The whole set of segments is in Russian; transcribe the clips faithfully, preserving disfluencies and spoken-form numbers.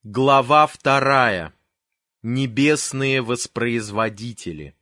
Глава вторая. Небесные воспроизводители.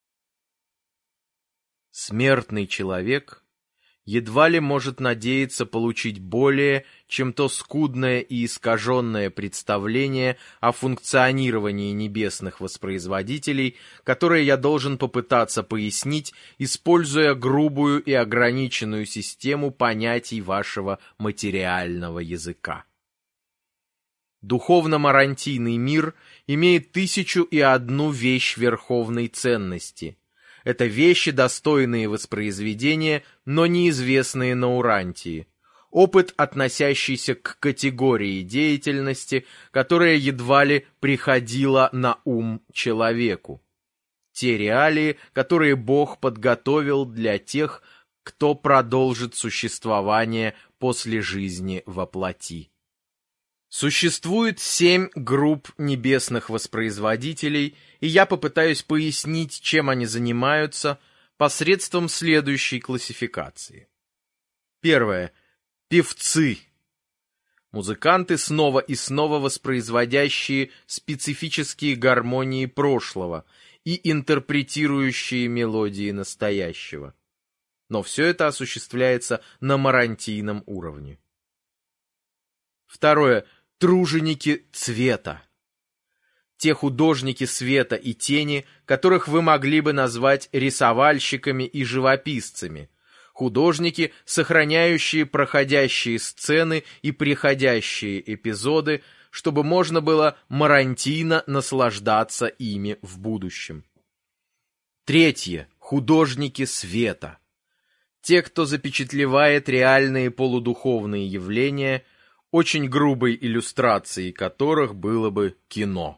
Смертный человек едва ли может надеяться получить более, чем то скудное и искаженное представление о функционировании небесных воспроизводителей, которое я должен попытаться пояснить, используя грубую и ограниченную систему понятий вашего материального языка. Духовно-марантийный мир имеет тысячу и одну вещь верховной ценности. Это вещи, достойные воспроизведения, но неизвестные на Урантии. Опыт, относящийся к категории деятельности, которая едва ли приходила на ум человеку. Те реалии, которые Бог подготовил для тех, кто продолжит существование после жизни во плоти. Существует семь групп небесных воспроизводителей, и я попытаюсь пояснить, чем они занимаются, посредством следующей классификации. Первое. Певцы. Музыканты, снова и снова воспроизводящие специфические гармонии прошлого и интерпретирующие мелодии настоящего. Но все это осуществляется на марантийном уровне. Второе. Труженики цвета. Те художники света и тени, которых вы могли бы назвать рисовальщиками и живописцами. Художники, сохраняющие проходящие сцены и приходящие эпизоды, чтобы можно было марантийно наслаждаться ими в будущем. Третье. Художники света. Те, кто запечатлевает реальные полудуховные явления, очень грубой иллюстрацией которых было бы кино.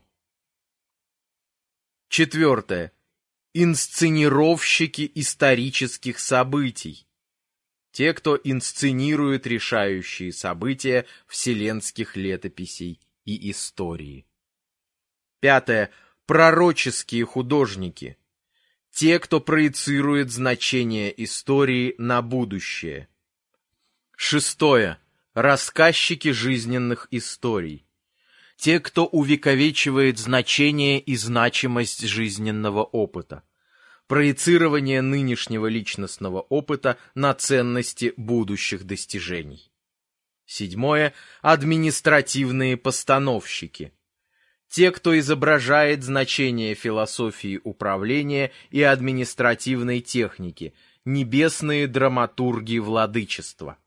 Четвертое. Инсценировщики исторических событий. Те, кто инсценирует решающие события вселенских летописей и истории. Пятое. Пророческие художники. Те, кто проецирует значение истории на будущее. Шестое. Рассказчики жизненных историй. Те, кто увековечивает значение и значимость жизненного опыта. Проецирование нынешнего личностного опыта на ценности будущих достижений. Седьмое. Административные постановщики. Те, кто изображает значение философии управления и административной техники, небесные драматурги владычества.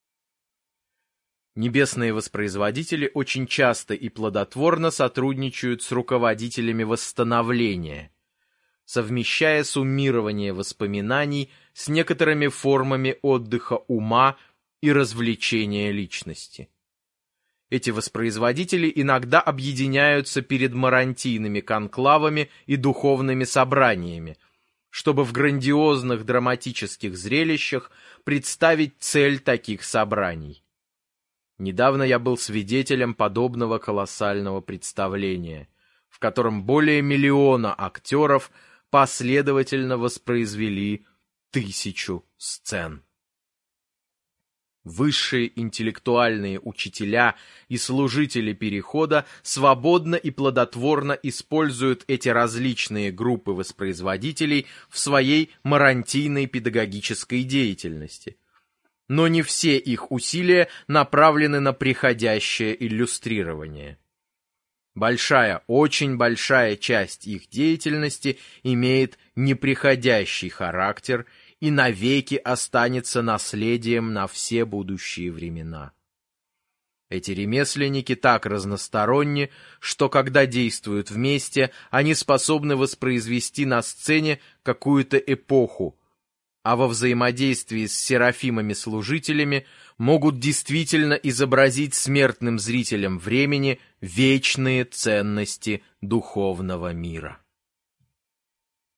Небесные воспроизводители очень часто и плодотворно сотрудничают с руководителями восстановления, совмещая суммирование воспоминаний с некоторыми формами отдыха ума и развлечения личности. Эти воспроизводители иногда объединяются перед марантийными конклавами и духовными собраниями, чтобы в грандиозных драматических зрелищах представить цель таких собраний. Недавно я был свидетелем подобного колоссального представления, в котором более миллиона актеров последовательно воспроизвели тысячу сцен. Высшие интеллектуальные учителя и служители перехода свободно и плодотворно используют эти различные группы воспроизводителей в своей марантийной педагогической деятельности. Но не все их усилия направлены на приходящее иллюстрирование. Большая, очень большая часть их деятельности имеет неприходящий характер и навеки останется наследием на все будущие времена. Эти ремесленники так разносторонни, что когда действуют вместе, они способны воспроизвести на сцене какую-то эпоху, а во взаимодействии с серафимами-служителями могут действительно изобразить смертным зрителям времени вечные ценности духовного мира.